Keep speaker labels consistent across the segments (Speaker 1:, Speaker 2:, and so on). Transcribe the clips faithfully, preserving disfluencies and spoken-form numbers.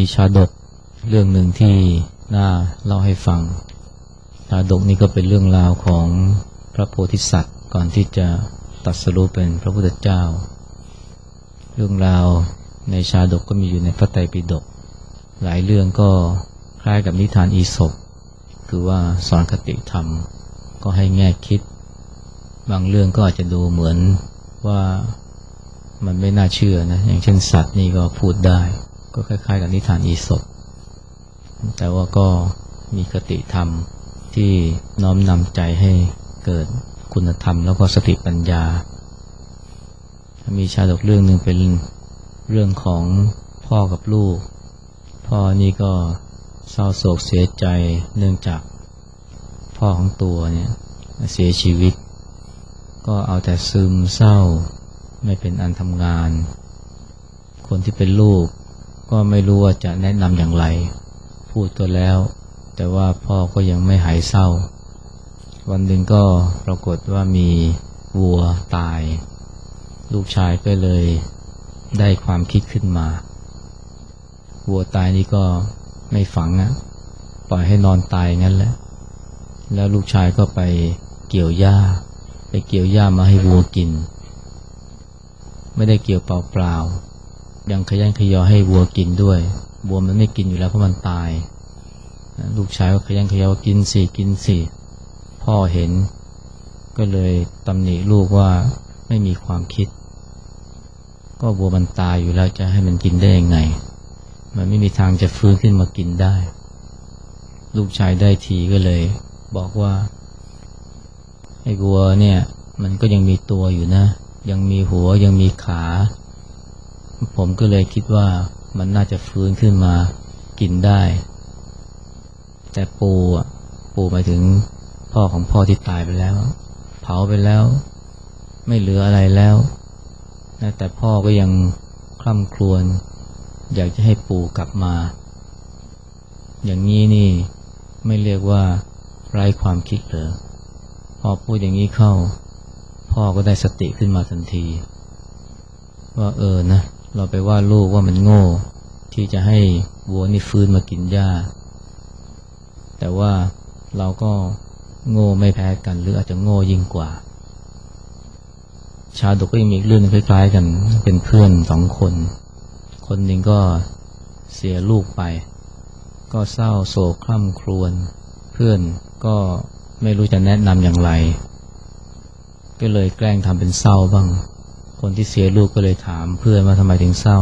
Speaker 1: ชาดกเรื่องหนึ่งที่น่าเล่าให้ฟังชาดกนี้ก็เป็นเรื่องราวของพระโพธิสัตว์ก่อนที่จะตรัสรู้เป็นพระพุทธเจ้าเรื่องราวในชาดกก็มีอยู่ในพระไตรปิฎกหลายเรื่องก็คล้ายกับนิทานอีสปคือว่าสอนคติธรรมก็ให้แง่คิดบางเรื่องก็อาจจะดูเหมือนว่ามันไม่น่าเชื่อนะอย่างเช่นสัตว์นี่ก็พูดได้ก็คล้ายๆกับนิทานอีสปแต่ว่าก็มีคติธรรมที่น้อมนำใจให้เกิดคุณธรรมแล้วก็สติปัญญามีชาดกเรื่องหนึ่งเป็นเรื่องของพ่อกับลูกพ่อนี่ก็เศร้าโศกเสียใจเนื่องจากพ่อของตัวเนี่ยเสียชีวิตก็เอาแต่ซึมเศร้าไม่เป็นอันทำงานคนที่เป็นลูกก็ไม่รู้ว่าจะแนะนำอย่างไรพูดก็แล้วแต่ว่าพ่อก็ยังไม่หายเศร้าวันหนึ่งก็ปรากฏว่ามีวัวตายลูกชายก็เลยได้ความคิดขึ้นมาวัวตายนี่ก็ไม่ฝังนะปล่อยให้นอนตายงั้นแหละแล้วลูกชายก็ไปเกี่ยวหญ้าไปเกี่ยวหญ้ามาให้วัวกินไม่ได้เกี่ยวเปล่าๆยังขยันขยอให้วัวกินด้วยวัวมันไม่กินอยู่แล้วเพราะมันตายลูกชายก็ขยันขยอกินสิกินสิพ่อเห็นก็เลยตำหนิลูกว่าไม่มีความคิดก็วัวมันตายอยู่แล้วจะให้มันกินได้ยังไงมันไม่มีทางจะฟื้นขึ้นมากินได้ลูกชายได้ทีก็เลยบอกว่าไอ้วัวเนี่ยมันก็ยังมีตัวอยู่นะยังมีหัวยังมีขาผมก็เลยคิดว่ามันน่าจะฟื้นขึ้นมากินได้แต่ปูอ่ะปูหมายถึงพ่อของพ่อที่ตายไปแล้วเผาไปแล้วไม่เหลืออะไรแล้วนะแต่พ่อก็ยังคร่ำครวญอยากจะให้ปู่กลับมาอย่างนี้นี่ไม่เรียกว่าไร้ความคิดเหรอพอพูดอย่างนี้เข้าพ่อก็ได้สติขึ้นมาทันทีว่าเออนะเราไปว่าลูกว่ามันโง่ที่จะให้วัวนี่ฟื้นมากินหญ้าแต่ว่าเราก็โง่ไม่แพ้กันหรืออาจจะโง่ยิ่งกว่าชาดกก็ยังมีเรื่องคล้ายๆกันเป็นเพื่อนสองคนคนหนึ่งก็เสียลูกไปก็เศร้าโศกคร่ำครวญเพื่อนก็ไม่รู้จะแนะนำอย่างไรก็เลยแกล้งทำเป็นเศร้าบ้างคนที่เสียลูกก็เลยถามเพื่อนว่าทำไมถึงเศร้า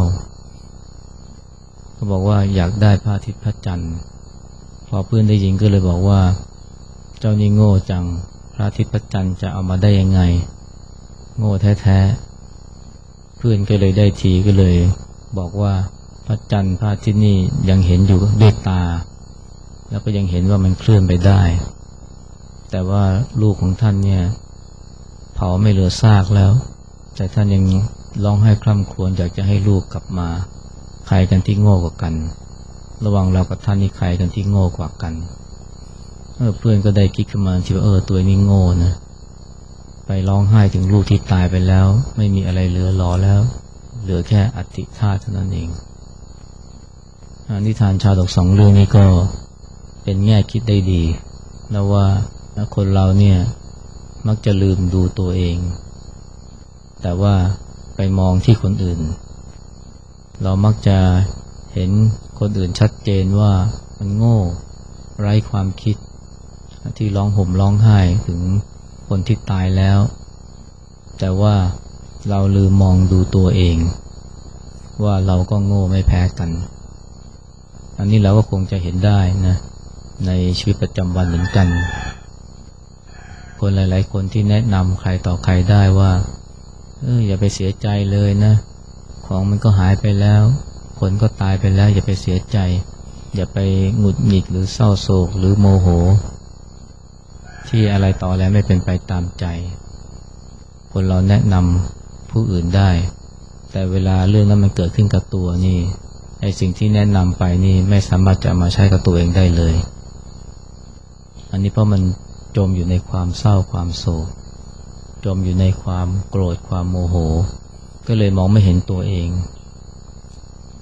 Speaker 1: เขาบอกว่าอยากได้พระอาทิตย์พระจันทร์พอเพื่อนได้ยินก็เลยบอกว่าเจ้านี่โง่จังพระอาทิตย์พระจันทร์จะเอามาได้ยังไงโง่แท้ๆเพื่อนก็เลยได้ทีก็เลยบอกว่าพระจันทร์พระอาทิตย์นี่ยังเห็นอยู่ด้วยตาแล้วก็ยังเห็นว่ามันเคลื่อนไปได้แต่ว่าลูกของท่านเนี่ยเผาไม่เหลือซากแล้วแต่ท่านยังร้องไห้คร่ำครวญอยากจะให้ลูกกลับมาใครกันที่โง่กว่ากันระหว่างเรากับท่านนี่ใครกันที่โง่กว่ากันเออเพื่อนก็ได้คิดขึ้นมาที่ว่าเออตัวนี้โง่นะไปร้องไห้ถึงลูกที่ตายไปแล้วไม่มีอะไรเหลือหลอแล้วเหลือแค่อัฐิธาตุเท่านั้นเองนิทานชาดกสองเรื่องนี้ก็เป็นแง่คิดได้ดีนะว่าคนเราเนี่ยมักจะลืมดูตัวเองแต่ว่าไปมองที่คนอื่นเรามักจะเห็นคนอื่นชัดเจนว่ามันโง่ไร้ความคิดที่ร้องห่มร้องไห้ถึงคนที่ตายแล้วแต่ว่าเราลืมมองดูตัวเองว่าเราก็โง่ไม่แพ้กันอันนี้เราก็คงจะเห็นได้นะในชีวิตประจำวันเหมือนกันคนหลายๆคนที่แนะนำใครต่อใครได้ว่าเอออย่าไปเสียใจเลยนะของมันก็หายไปแล้วคนก็ตายไปแล้วอย่าไปเสียใจอย่าไปหงุดหงิดหรือเศร้าโศกหรือโมโหที่อะไรต่อแล้วไม่เป็นไปตามใจคนเราแนะนำผู้อื่นได้แต่เวลาเรื่องนั้นมันเกิดขึ้นกับตัวนี่ไอ้สิ่งที่แนะนำไปนี่ไม่สามารถจะมาใช้กับตัวเองได้เลยอันนี้เพราะมันจมอยู่ในความเศร้าความโศกจมอยู่ในความโกรธความโมโหก็เลยมองไม่เห็นตัวเอง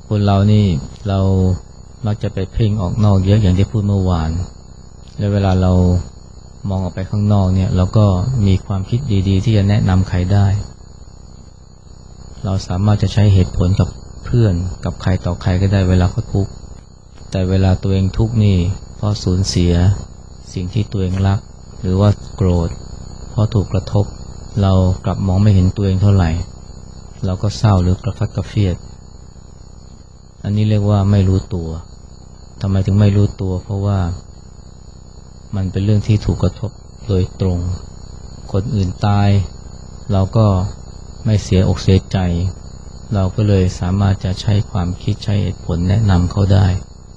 Speaker 1: คนเรานี่เรามักจะไปเพ่งออกนอกเยอะอย่างที่พูดเมื่อวานและเวลาเรามองออกไปข้างนอกเนี่ยเราก็มีความคิดดีๆที่จะแนะนำใครได้เราสามารถจะใช้เหตุผลกับเพื่อนกับใครต่อใครก็ได้เวลาเขาทุกข์แต่เวลาตัวเองทุกข์นี่เพราะสูญเสียสิ่งที่ตัวเองรักหรือว่าโกรธเพราะถูกกระทบเรากลับมองไม่เห็นตัวเองเท่าไหร่เราก็เศร้าหรือกระฟัดกระเฟียดอันนี้เรียกว่าไม่รู้ตัวทำไมถึงไม่รู้ตัวเพราะว่ามันเป็นเรื่องที่ถูกกระทบโดยตรงคนอื่นตายเราก็ไม่เสียอกเสียใจเราก็เลยสามารถจะใช้ความคิดใช้เหตุผลแนะนำเขาได้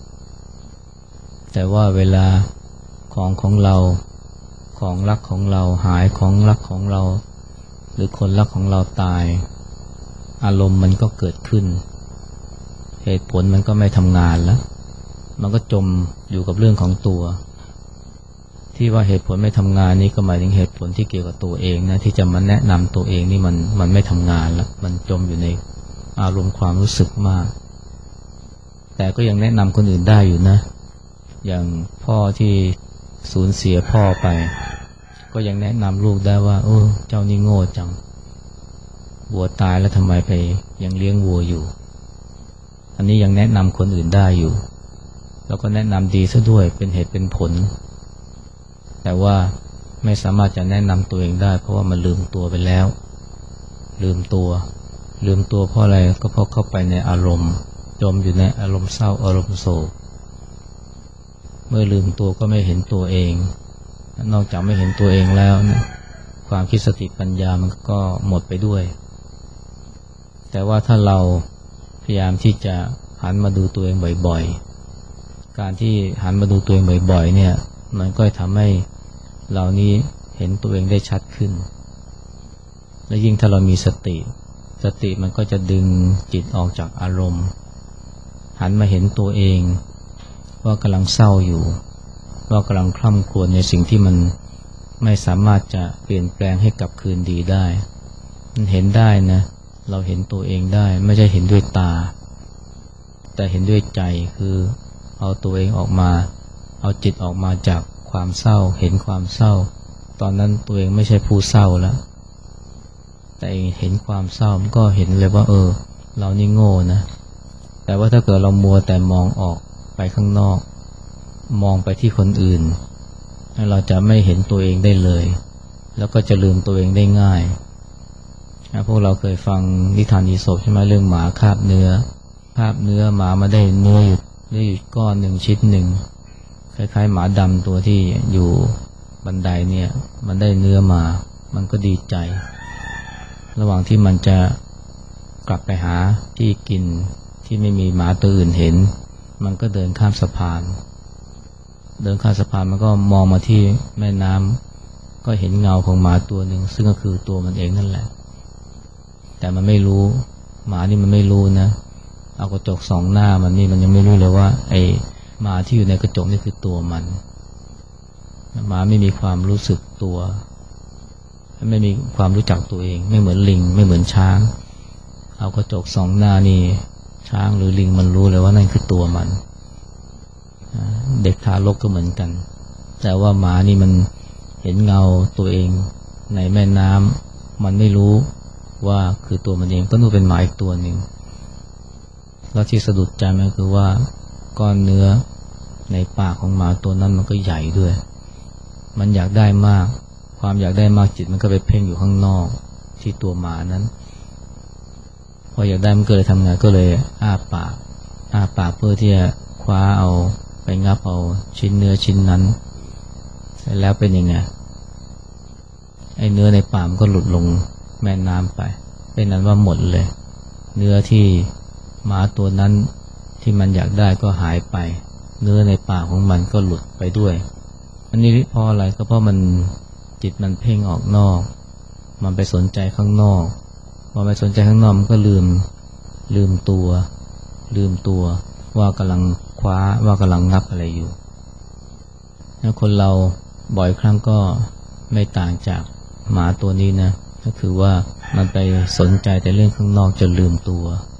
Speaker 1: แต่ว่าเวลาของของเราของรักของเราหายของรักของเราหรือคนรักของเราตายอารมณ์มันก็เกิดขึ้นเหตุผลมันก็ไม่ทำงานแล้วมันก็จมอยู่กับเรื่องของตัวที่ว่าเหตุผลไม่ทำงานนี้ก็หมายถึงเหตุผลที่เกี่ยวกับตัวเองนะที่จะมาแนะนำตัวเองนี่มันมันไม่ทำงานแล้วมันจมอยู่ในอารมณ์ความรู้สึกมากแต่ก็ยังแนะนำคนอื่นได้อยู่นะอย่างพ่อที่สูญเสียพ่อไปก็ยังแนะนำลูกได้ว่าเออเจ้านี่โง่จังวัวตายแล้วทำไมไปยังเลี้ยงวัวอยู่อันนี้ยังแนะนำคนอื่นได้อยู่แล้วก็แนะนำดีซะด้วยเป็นเหตุเป็นผลแต่ว่าไม่สามารถจะแนะนำตัวเองได้เพราะว่ามันลืมตัวไปแล้วลืมตัวลืมตัวเพราะอะไรก็เพราะเข้าไปในอารมณ์จมอยู่ในอารมณ์เศร้าอารมณ์โศกเมื่อลืมตัวก็ไม่เห็นตัวเองนอกจากไม่เห็นตัวเองแล้วนะความคิดสติปัญญามันก็หมดไปด้วยแต่ว่าถ้าเราพยายามที่จะหันมาดูตัวเองบ่อยๆการที่หันมาดูตัวเองบ่อยๆเนี่ยมันก็ทำให้เรานี้เห็นตัวเองได้ชัดขึ้นและยิ่งถ้าเรามีสติสติมันก็จะดึงจิตออกจากอารมณ์หันมาเห็นตัวเองว่ากำลังเศร้าอยู่ว่ากำลังคร่ำครวญในสิ่งที่มันไม่สามารถจะเปลี่ยนแปลงให้กลับคืนดีได้มันเห็นได้นะเราเห็นตัวเองได้ไม่ใช่เห็นด้วยตาแต่เห็นด้วยใจคือเอาตัวเองออกมาเอาจิตออกมาจากความเศร้าเห็นความเศร้าตอนนั้นตัวเองไม่ใช่ผู้เศร้าแล้วแต่เห็นความเศร้ามันก็เห็นเลยว่าเออเรานี่โง่นะแต่ว่าถ้าเกิดเรามัวแต่มองออกไปข้างนอกมองไปที่คนอื่นเราจะไม่เห็นตัวเองได้เลยแล้วก็จะลืมตัวเองได้ง่ายพวกเราเคยฟังนิทานอีสปใช่ไหมเรื่องหมาคาบเนื้อคาบเนื้อหมามาได้เนื้ออยู่ได้อยู่ก้อนหนึ่งชิ้นหนึ่งคล้ายๆหมาดำตัวที่อยู่บันไดเนี่ยมันได้เนื้อมามันก็ดีใจระหว่างที่มันจะกลับไปหาที่กินที่ไม่มีหมาตัวอื่นเห็นมันก็เดินข้ามสะพานเดินข้ามสะพานมันก็มองมาที่แม่น้ำก็เห็นเงาของหมาตัวหนึ่งซึ่งก็คือตัวมันเองนั่นแหละแต่มันไม่รู้หมานี่มันไม่รู้นะเอากระจกส่องหน้ามันนี่มันยังไม่รู้เลยว่าไอ้หมาที่อยู่ในกระจกนี่คือตัวมันหมาไม่มีความรู้สึกตัวไม่มีความรู้จักตัวเองไม่เหมือนลิงไม่เหมือนช้างเอากระจกส่องหน้านี่ช้างหรือลิงมันรู้เลยว่านั่นคือตัวมันเด็กทารกก็เหมือนกันแต่ว่าหมานี่มันเห็นเงาตัวเองในแม่น้ำมันไม่รู้ว่าคือตัวมันเองก็นู่นเป็นหมาอีกตัวหนึ่งแล้วที่สะดุดใจมันคือว่าก้อนเนื้อในปากของหมาตัวนั้นมันก็ใหญ่ด้วยมันอยากได้มากความอยากได้มากจิตมันก็ไปเพ่งอยู่ข้างนอกที่ตัวหมานั้นพออยากได้มันก็เลยทำงานก็เลยอ้าปากอ้าปากเพื่อที่จะคว้าเอาไปงับเอาชิ้นเนื้อชิ้นนั้นเสร็จแล้วเป็นยังไงไอ้เนื้อในปากมันก็หลุดลงแม่น้ำไปเป็นนั้นว่าหมดเลยเนื้อที่หมาตัวนั้นที่มันอยากได้ก็หายไปเนื้อในปากของมันก็หลุดไปด้วยอันนี้เพราะอะไรก็เพราะมันจิตมันเพ่งออกนอกมันไปสนใจข้างนอกพอไปสนใจข้างนอกมันก็ลืมลืมตัวลืมตัวว่ากำลังคว้าว่ากำลังงับอะไรอยู่แล้วคนเราบ่อยครั้งก็ไม่ต่างจากหมาตัวนี้นะก็คือว่ามันไปสนใจแต่เรื่องข้างนอกจนลืมตัว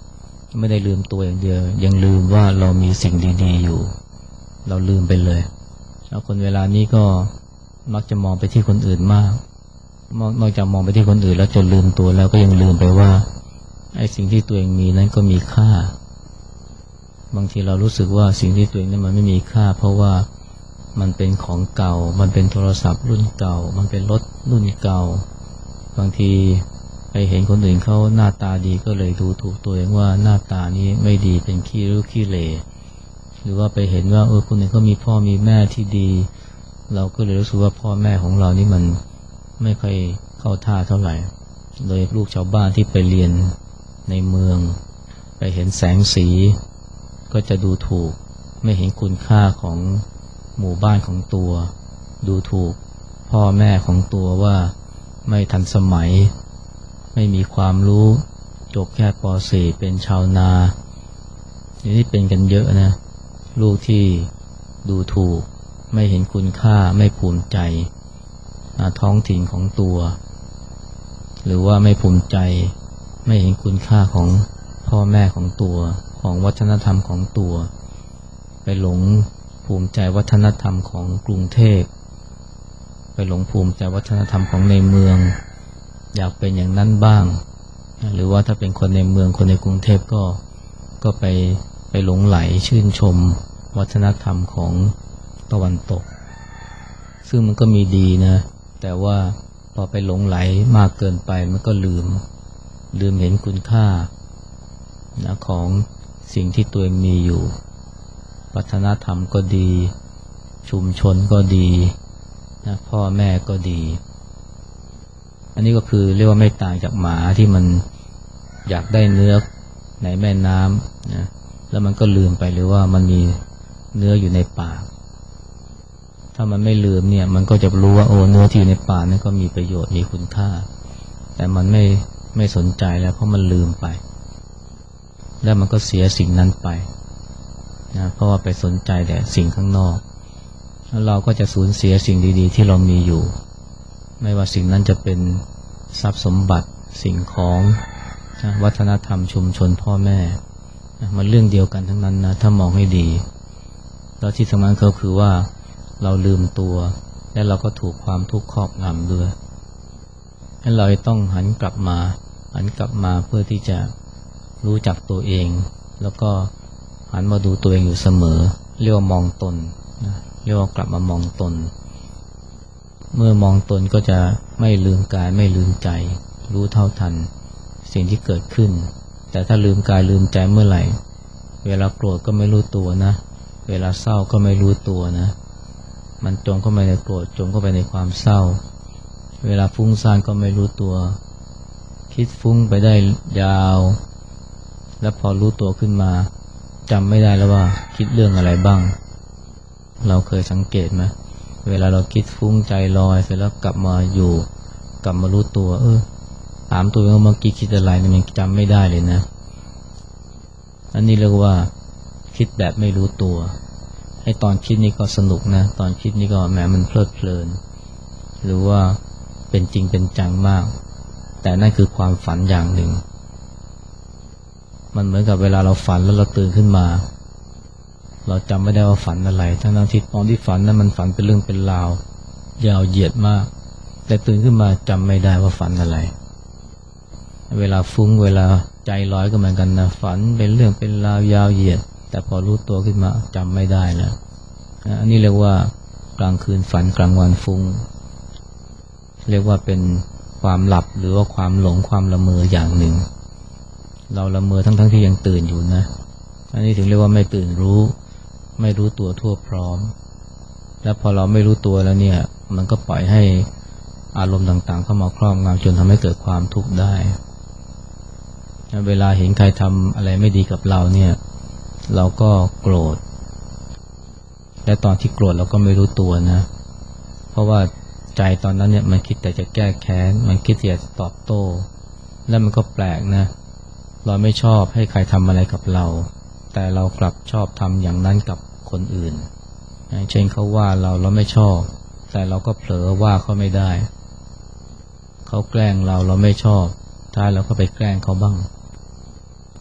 Speaker 1: ไม่ได้ลืมตัวอย่างเดียวยังลืมว่าเรามีสิ่งดีๆอยู่เราลืมไปเลยแล้วคนเวลานี้ก็มักจะมองไปที่คนอื่นมากนอกจากมองไปที่คนอื่นแล้วจนลืมตัวแล้วก็ยังลืมไปว่าไอ้สิ่งที่ตัวเองมีนั้นก็มีค่าบางทีเรารู้สึกว่าสิ่งที่ตัวเองนั้นมันไม่มีค่าเพราะว่ามันเป็นของเก่ามันเป็นโทรศัพท์รุ่นเก่ามันเป็นรถรุ่นเก่าบางทีไปเห็นคนอื่นเขาหน้าตาดีก็เลยดูถูกตัวเองว่าหน้าตานี้ไม่ดีเป็นขี้ริ้วขี้เหร่หรือว่าไปเห็นว่าเออคนอื่นเขามีพ่อมีแม่ที่ดีเราก็เลยรู้สึกว่าพ่อแม่ของเรานี่มันไม่ค่อยเข้าท่าเท่าไหร่โดยลูกชาวบ้านที่ไปเรียนในเมืองไปเห็นแสงสีก็จะดูถูกไม่เห็นคุณค่าของหมู่บ้านของตัวดูถูกพ่อแม่ของตัวว่าไม่ทันสมัยไม่มีความรู้จบแค่ป .สี่ เป็นชาวนาอย่างนี้เป็นกันเยอะนะลูกที่ดูถูกไม่เห็นคุณค่าไม่ภูมิใจท้องถิ่นของตัวหรือว่าไม่ภูมิใจไม่เห็นคุณค่าของพ่อแม่ของตัวของวัฒนธรรมของตัวไปหลงภูมิใจวัฒนธรรมของกรุงเทพไปหลงภูมิใจวัฒนธรรมของในเมืองอยากเป็นอย่างนั้นบ้างหรือว่าถ้าเป็นคนในเมืองคนในกรุงเทพก็ก็ไปไปหลงไหลชื่นชมวัฒนธรรมของตะวันตกซึ่งมันก็มีดีนะแต่ว่าพอไปหลงไหลมากเกินไปมันก็ลืมลืมเห็นคุณค่านะของสิ่งที่ตัวเองมีอยู่วัฒนธรรมก็ดีชุมชนก็ดีนะพ่อแม่ก็ดีอันนี้ก็คือเรียกว่าไม่ต่างจากหมาที่มันอยากได้เนื้อในแม่น้ำนะแล้วมันก็ลืมไปเลยว่ามันมีเนื้ออยู่ในปากถ้ามันไม่ลืมเนี่ยมันก็จะรู้ว่าโอ้เนื้อที่อยู่ในปากนั้นก็มีประโยชน์มีคุณค่าแต่มันไม่ไม่สนใจแล้วเพราะมันลืมไปแล้วมันก็เสียสิ่งนั้นไปนะเพราะว่าไปสนใจแต่สิ่งข้างนอกแล้วเราก็จะสูญเสียสิ่งดีๆที่เรามีอยู่ไม่ว่าสิ่งนั้นจะเป็นทรัพย์สมบัติสิ่งของนะวัฒนธรรมชุมชนพ่อแม่นะมันเรื่องเดียวกันทั้งนั้นนะถ้ามองให้ดีแล้วที่สำคัญก็คือว่าเราลืมตัวและเราก็ถูกความทุกข์ครอบงำด้วยให้เราต้องหันกลับมาหันกลับมาเพื่อที่จะรู้จักตัวเองแล้วก็หันมาดูตัวเองอยู่เสมอเรียกว่ามองตนนะเรียกว่ากลับมามองตนเมื่อมองตนก็จะไม่ลืมกายไม่ลืมใจรู้เท่าทันสิ่งที่เกิดขึ้นแต่ถ้าลืมกายลืมใจเมื่อไหร่เวลาโกรธก็ไม่รู้ตัวนะเวลาเศร้าก็ไม่รู้ตัวนะมันจมเข้าไปในโกรธจมเข้าไปในความเศร้าเวลาฟุ้งซ่านก็ไม่รู้ตัวคิดฟุ้งไปได้ยาวแล้วพอรู้ตัวขึ้นมาจำไม่ได้แล้วว่าคิดเรื่องอะไรบ้างเราเคยสังเกตไหมเวลาเราคิดฟุ้งใจลอยเสร็จแล้วกลับมาอยู่กลับมารู้ตัวเออถามตัวเองว่าเมื่อกี้คิดอะไรเนี่ยมันจำไม่ได้เลยนะอันนี้เรียกว่าคิดแบบไม่รู้ตัวให้ตอนคิดนี่ก็สนุกนะตอนคิดนี่ก็แหมมันเพลิดเพลินหรือว่าเป็นจริงเป็นจังมากแต่นั่นคือความฝันอย่างหนึ่งมันเหมือนกับเวลาเราฝันแล้วเราตื่นขึ้นมาเราจำไม่ได้ว่าฝันอะไรทั้งๆที่ตอนที่ฝันนั้นมันฝันเป็นเรื่องเป็นราวยาวเหยียดมากแต่ตื่นขึ้นมาจำไม่ได้ว่าฝันอะไรเวลาฟุ้งเวลาใจลอยก็เหมือนกันนะฝันเป็นเรื่องเป็นราวยาวเหยียดแต่พอรู้ตัวขึ้นมาจำไม่ได้แล้วอันนี้เรียกว่ากลางคืนฝันกลางวันฟุ้งเรียกว่าเป็นความหลับหรือว่าความหลงความละเมออย่างหนึ่งเราละเมอทั้งๆที่ยังตื่นอยู่นะอันนี้ถึงเรียกว่าไม่ตื่นรู้ไม่รู้ตัวทั่วพร้อมแล้วพอเราไม่รู้ตัวแล้วเนี่ยมันก็ปล่อยให้อารมณ์ต่างๆเข้ามาครอบงำจนทำให้เกิดความทุกข์ได้เวลาเห็นใครทำอะไรไม่ดีกับเราเนี่ยเราก็โกรธและตอนที่โกรธเราก็ไม่รู้ตัวนะเพราะว่าใจตอนนั้นเนี่ยมันคิดแต่จะแก้แค้นมันคิดแต่จะตอบโต้แล้วมันก็แปลกนะเราไม่ชอบให้ใครทำอะไรกับเราแต่เรากลับชอบทำอย่างนั้นกับคนอื่นเช่นเขาว่าเราเราไม่ชอบแต่เราก็เผลอว่าเขาไม่ได้เขาแกล้งเราเราไม่ชอบท้ายเราก็ไปแกล้งเขาบ้าง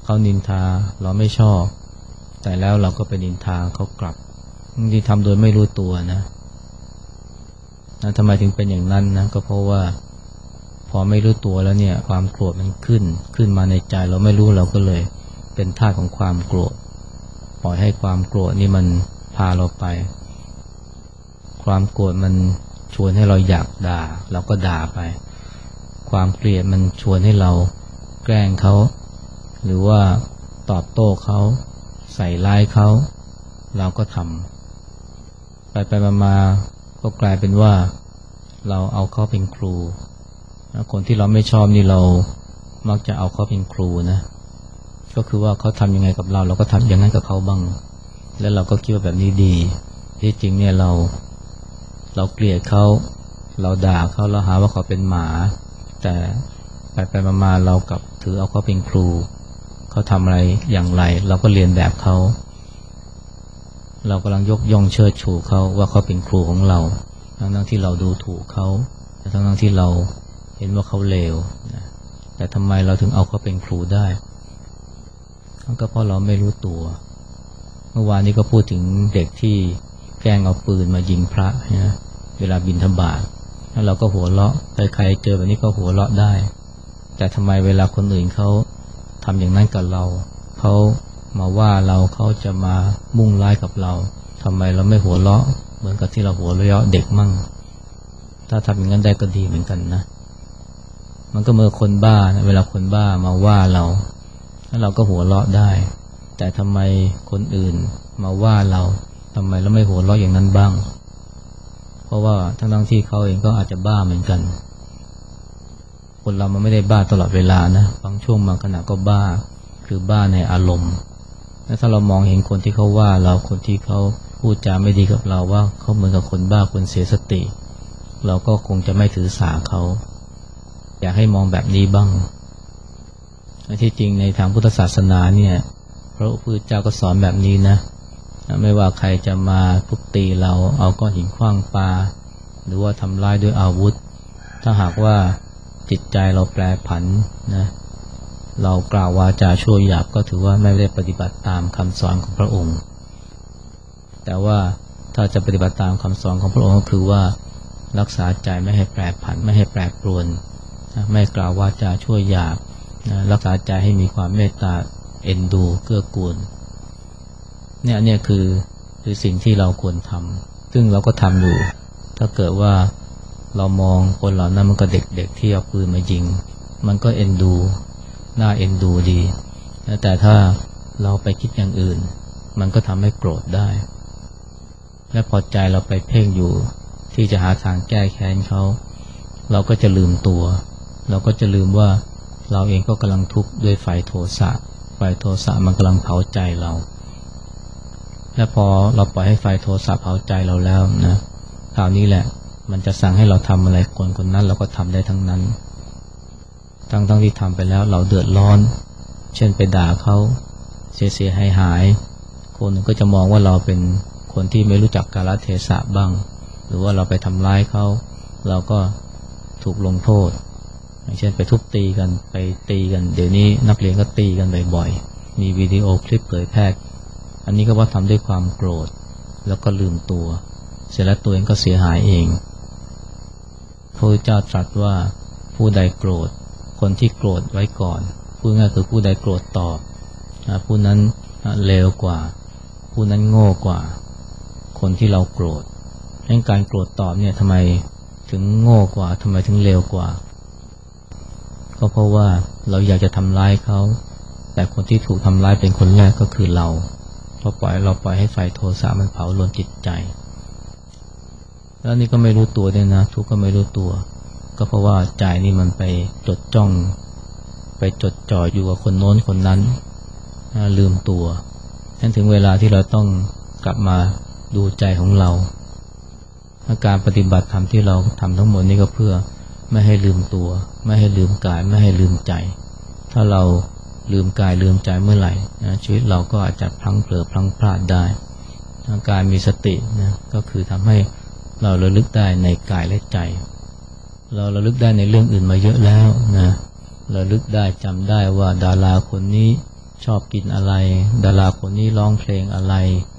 Speaker 1: เขานินทาเราไม่ชอบแต่แล้วเราก็ไปนินทาเขากลับบางทีทำโดยไม่รู้ตัวนะนะทำไมถึงเป็นอย่างนั้นนะก็เพราะว่าพอไม่รู้ตัวแล้วเนี่ยความโกรธมันขึ้นขึ้นมาในใจเราไม่รู้เราก็เลยเป็นทาสของความโกรธปล่อยให้ความโกรธนี่มันพาเราไปความโกรธมันชวนให้เราอยากด่าเราก็ด่าไปความเกลียดมันชวนให้เราแกล้งเขาหรือว่าตอบโต้เขาใส่ร้ายเขาเราก็ทำไปไปมาๆก็กลายเป็นว่าเราเอาเขาเป็นครูคนที่เราไม่ชอบนี่เรามักจะเอาเขาเป็นครูนะก็คือว่าเขาทำยังไงกับเราเราก็ทำอย่างนั้นกับเขาบ้างแล้วเราก็คิดว่าแบบนี้ดีที่จริงเนี่ยเราเราเกลียดเขาเราด่าเขาเราหาว่าเขาเป็นหมาแต่ไปไปมาๆเรากลับถือเอาเขาเป็นครูเขาทำอะไรอย่างไรเราก็เรียนแบบเขาเรากำลังยกย่องเชิดชูเขาว่าเขาเป็นครูของเราทั้งๆที่เราดูถูกเขาทั้งๆที่เราเห็นว่าเขาเลวนะแต่ทำไมเราถึงเอาเขาเป็นครูได้ก็เพราะเราไม่รู้ตัวเมื่อวานนี้ก็พูดถึงเด็กที่แกล้งเอาปืนมายิงพระนะเวลาบิณฑบาตแล้วเราก็หัวเราะใครๆเจอแบบนี้ก็หัวเราะได้แต่ทำไมเวลาคนอื่นเขาทำอย่างนั้นกับเราเขามาว่าเราเขาจะมามุ่งร้ายกับเราทำไมเราไม่หัวเราะเหมือนกับที่เราหัวเราะเด็กมั่งถ้าทำอย่างนั้นได้ก็ดีเหมือนกันนะมันก็เมื่อคนบ้านะเวลาคนบ้ามาว่าเราแล้วเราก็หัวเราะได้แต่ทำไมคนอื่นมาว่าเราทำไมเราไม่หัวเราะอย่างนั้นบ้างเพราะว่าทั้งๆที่เขาเองก็อาจจะบ้าเหมือนกันคนเรามันไม่ได้บ้าตลอดเวลานะบางช่วงบางขณะก็บ้าคือบ้าในอารมณ์แล้วถ้าเรามองเห็นคนที่เขาว่าเราคนที่เขาพูดจาไม่ดีกับเราว่าเขาเหมือนกับคนบ้าคนเสียสติเราก็คงจะไม่ถือสาเขาอยากให้มองแบบนี้บ้างที่จริงในทางพุทธศาสนาเนี่ยพระพุทธเจ้าก็สอนแบบนี้นะไม่ว่าใครจะมาทุบตีเราเอาก้อนหินขว้างปาหรือว่าทำร้ายด้วยอาวุธถ้าหากว่าจิตใจเราแปรผันนะเรากล่าววาจาชั่วหยาบก็ถือว่าไม่ได้ปฏิบัติตามคำสอนของพระองค์แต่ว่าถ้าจะปฏิบัติตามคำสอนของพระองค์ก็คือว่ารักษาใจไม่ให้แปรผันไม่ให้แปรปรวนไม่กล่าววาจาชั่วหยาบรักษาใจให้มีความเมตตาเอ็นดูเกื้อกูลเนี่ยเนี่ยคือคือสิ่งที่เราควรทำซึ่งเราก็ทำอยู่ถ้าเกิดว่าเรามองคนเหล่านั้นมันก็เด็กๆที่เอาปืนมายิงมันก็เอ็นดูน่าเอ็นดูดีแต่ถ้าเราไปคิดอย่างอื่นมันก็ทำให้โกรธได้และพอใจเราไปเพ่งอยู่ที่จะหาทางแก้แค้นเขาเราก็จะลืมตัวเราก็จะลืมว่าเราเองก็กำลังทุกข์ด้วยไฟโทสะไฟโทสะมันกำลังเผาใจเราและพอเราปล่อยให้ไฟโทสะเผาใจเราแล้วนะคราวนี้แหละมันจะสั่งให้เราทำอะไรคนคนนั้นเราก็ทำได้ทั้งนั้นทั้งทั้งที่ทำไปแล้วเราเดือดร้อนเช่นไปด่าเขาเสียเสียหายหายคนก็จะมองว่าเราเป็นคนที่ไม่รู้จักกาลเทศะบ้างหรือว่าเราไปทำร้ายเขาเราก็ถูกลงโทษอย่างเช่นไปทุบตีกันไปตีกันเดี๋ยวนี้นักเรียนก็ตีกันบ่อยๆมีวิดีโอคลิปเผยแพร่อันนี้ก็ว่าทำด้วยความโกรธแล้วก็ลืมตัวเสร็จแล้วตัวเองก็เสียหายเองพระพุทธเจ้าตรัสว่าผู้ใดโกรธคนที่โกรธไว้ก่อนพูดง่ายคือผู้ใดโกรธตอบผู้นั้นเลวกว่าผู้นั้นโง่กว่าคนที่เราโกรธดังนั้นการโกรธตอบเนี่ยทำไมถึงโง่กว่าทำไมถึงเลวกว่าก็เพราะว่าเราอยากจะทำร้ายเขาแต่คนที่ถูกทำร้ายเป็นคนแรกก็คือเราเพราะปล่อยเราปล่อยให้ไฟโทสะมันเผาลนจิตใจแล้วนี่ก็ไม่รู้ตัวด้วยนะทุกข์ก็ไม่รู้ตัวก็เพราะว่าใจนี่มันไปจดจ้องไปจดจ่ออยู่กับคนโน้นคนนั้นลืมตัวนั่นถึงเวลาที่เราต้องกลับมาดูใจของเราการปฏิบัติธรรมที่เราทำทั้งหมดนี่ก็เพื่อไม่ให้ลืมตัวไม่ให้ลืมกายไม่ให้ลืมใจถ้าเราลืมกายลืมใจเมื่อไหร่นะชีวิตเราก็อาจจะพลั้งเผลอพลั้งพลาดได้การมีสตินะก็คือทำให้เราระลึกได้ในกายและใจเราระลึกได้ในเรื่องอื่นมาเยอะแล้วนะระลึกได้จำได้ว่าดาราคนนี้ชอบกินอะไรดาราคนนี้ร้องเพลงอะไร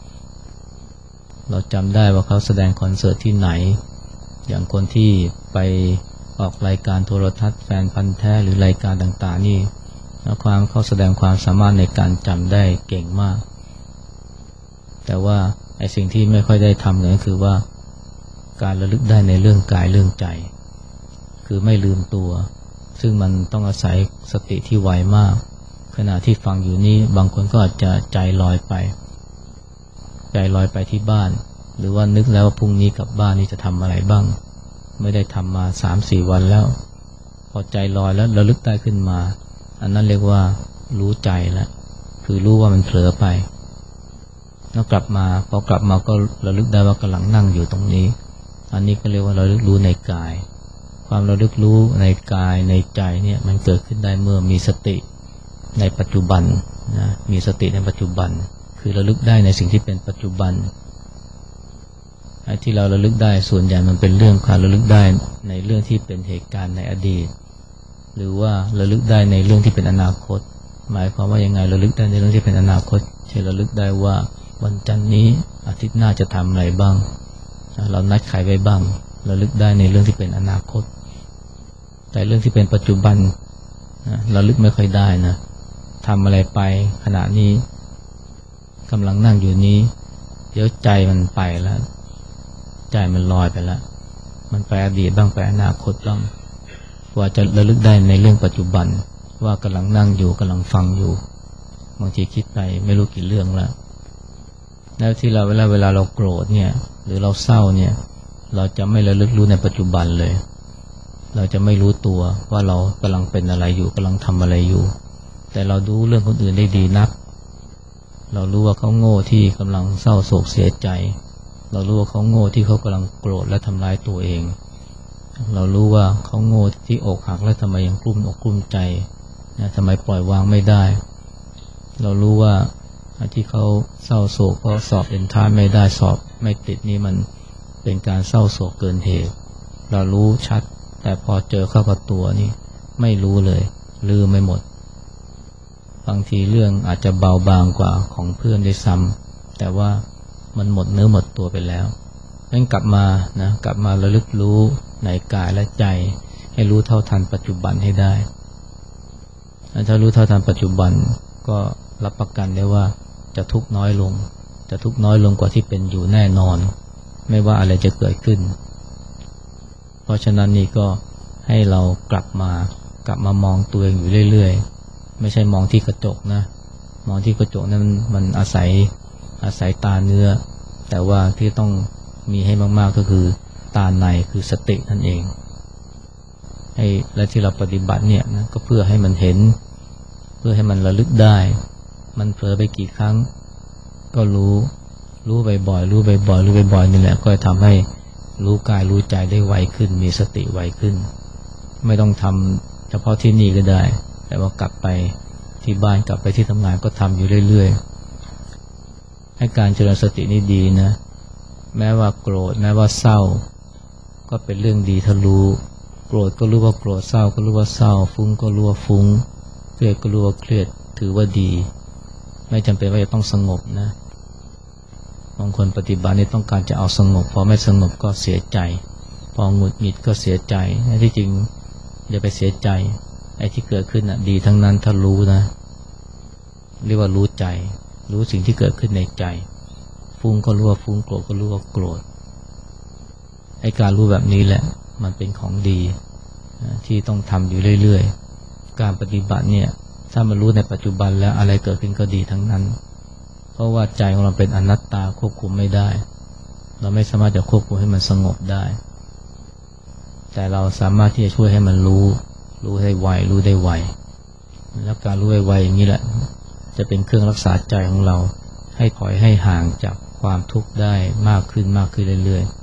Speaker 1: เราจำได้ว่าเขาแสดงคอนเสิร์ตที่ไหนอย่างคนที่ไปออกรายการโทรทัศน์แฟนพันธ์แท้หรือรายการต่างๆนี่ความเขาแสดงความสามารถในการจำได้เก่งมากแต่ว่าไอ้สิ่งที่ไม่ค่อยได้ทำเลยก็คือว่าการระลึกได้ในเรื่องกายเรื่องใจคือไม่ลืมตัวซึ่งมันต้องอาศัยสติที่ไวมากขณะที่ฟังอยู่นี้บางคนก็อาจจะใจลอยไปใจลอยไปที่บ้านหรือว่านึกแล้วว่าพรุ่งนี้กลับบ้านนี่จะทำอะไรบ้างไม่ได้ทำมา สามสี่ วันแล้วพอใจลอยแล้วระลึกได้ขึ้นมาอันนั้นเรียกว่ารู้ใจแล้วคือรู้ว่ามันเผลอไปแล้วกลับมาพอกลับมาก็ระลึกได้ว่ากำลังนั่งอยู่ตรงนี้อันนี้ก็เรียกว่าระลึกรู้ในกายความระลึกรู้ในกายในใจเนี่ยมันเกิดขึ้นได้เมื่อมีสติในปัจจุบันนะมีสติในปัจจุบันคือระลึกได้ในสิ่งที่เป็นปัจจุบันไอ้ที่เราระลึกได้ส่วนใหญ่มันเป็นเรื่องการระลึกได้ในเรื่องที่เป็นเหตุการณ์ในอดีตหรือว่าระลึกได้ในเรื่องที่เป็นอนาคตหมายความว่ายังไงระลึกได้ในเรื่องที่เป็นอนาคตเช่นระลึกได้ว่าวันจันทร์นี้อาทิตย์หน้าจะทำอะไรบ้างเรานัดใครไว้บ้างระลึกได้ในเรื่องที่เป็นอนาคตแต่เรื่องที่เป็นปัจจุบันระลึกไม่ค่อยได้นะทำอะไรไปขณะนี้กำลังนั่งอยู่นี้เดี๋ยวใจมันไปแล้วใจมันลอยไปแล้วมันไปอดีตบ้างไปอนาคตบ้างกว่าจะระลึกได้ในเรื่องปัจจุบันว่ากำลังนั่งอยู่กำลังฟังอยู่บางทีคิดไปไม่รู้กี่เรื่องแล้วแล้วที่เราเวลาเวลาเราโกรธเนี่ยหรือเราเศร้าเนี่ยเราจะไม่ระลึกรู้ในปัจจุบันเลยเราจะไม่รู้ตัวว่าเรากำลังเป็นอะไรอยู่กำลังทำอะไรอยู่แต่เราดูเรื่องคนอื่นได้ดีนักเรารู้ว่าเขาโง่ที่กำลังเศร้าโศกเสียใจเรารู้ว่าเขาโง่ที่เขากำลังโกรธและทำร้ายตัวเองเรารู้ว่าเขาโง่ที่อกหักและทำไมยังกลุ้มอกกลุ้มใจนะทำไมปล่อยวางไม่ได้เรารู้ว่าที่เขาเศร้าโศกเพราะสอบเอนทรานซ์ไม่ได้สอบไม่ติดนี่มันเป็นการเศร้าโศกเกินเหตุเรารู้ชัดแต่พอเจอเข้ากับตัวนี่ไม่รู้เลยลืมไม่หมดบางทีเรื่องอาจจะเบาบางกว่าของเพื่อนได้ซ้ำแต่ว่ามันหมดเนื้อหมดตัวไปแล้วงั้นกลับมานะกลับมาระลึกรู้ในกายและใจให้รู้เท่าทันปัจจุบันให้ได้ถ้ารู้เท่าทันปัจจุบันก็รับประกันได้ว่าจะทุกข์น้อยลงจะทุกข์น้อยลงกว่าที่เป็นอยู่แน่นอนไม่ว่าอะไรจะเกิดขึ้นเพราะฉะนั้นนี่ก็ให้เรากลับมากลับมามองตัวเองอยู่เรื่อยๆไม่ใช่มองที่กระจกนะมองที่กระจกนั้นมันอาศัยอาศัยตาเนื้อแต่ว่าที่ต้องมีให้มากๆก็คือตาในคือสตินั่นเองให้และที่เราปฏิบัติเนี่ยนะก็เพื่อให้มันเห็นเพื่อให้มันระลึกได้มันเผลอไปกี่ครั้งก็รู้รู้บ่อยๆรู้บ่อยๆรู้บ่อยๆนี่แหละก็จะทำให้รู้กายรู้ใจได้ไวขึ้นมีสติไวขึ้นไม่ต้องทำเฉพาะที่นี่ก็ได้แต่ว่ากลับไปที่บ้านกลับไปที่ทำงานก็ทำอยู่เรื่อยๆให้การเจริญสตินี่ดีนะแม้ว่าโกรธแม้ว่าเศร้าก็เป็นเรื่องดีถ้ารู้โกรธก็รู้ว่าโกรธเศร้าก็รู้ว่าเศร้าฟุ้งก็รู้ว่าฟุ้งเครียดก็รู้ว่าเครียดถือว่าดีไม่จำเป็นว่าจะต้องสงบนะบางคนปฏิบัตินี่ต้องการจะเอาสงบพอไม่สงบก็เสียใจพอหงุดหงิดก็เสียใจที่จริงอย่าไปเสียใจไอ้ที่เกิดขึ้นน่ะดีทั้งนั้นถ้ารู้นะเรียกว่ารู้ใจรู้สิ่งที่เกิดขึ้นในใจฟุ้งก็รู้ว่าฟุ้งโกรธก็รู้ว่าโกรธไอ้การรู้แบบนี้แหละมันเป็นของดีที่ต้องทำอยู่เรื่อยๆการปฏิบัติเนี่ยถ้ามันรู้ในปัจจุบันแล้วอะไรเกิดขึ้นก็ดีทั้งนั้นเพราะว่าใจของเราเป็นอนัตตาควบคุมไม่ได้เราไม่สามารถจะควบคุมให้มันสงบได้แต่เราสามารถที่จะช่วยให้มันรู้รู้ได้ไวรู้ได้ไวแล้วการรู้ไวๆอย่างนี้แหละจะเป็นเครื่องรักษาใจของเราให้ถอยให้ห่างจากความทุกข์ได้มากขึ้นมากขึ้นเรื่อยๆ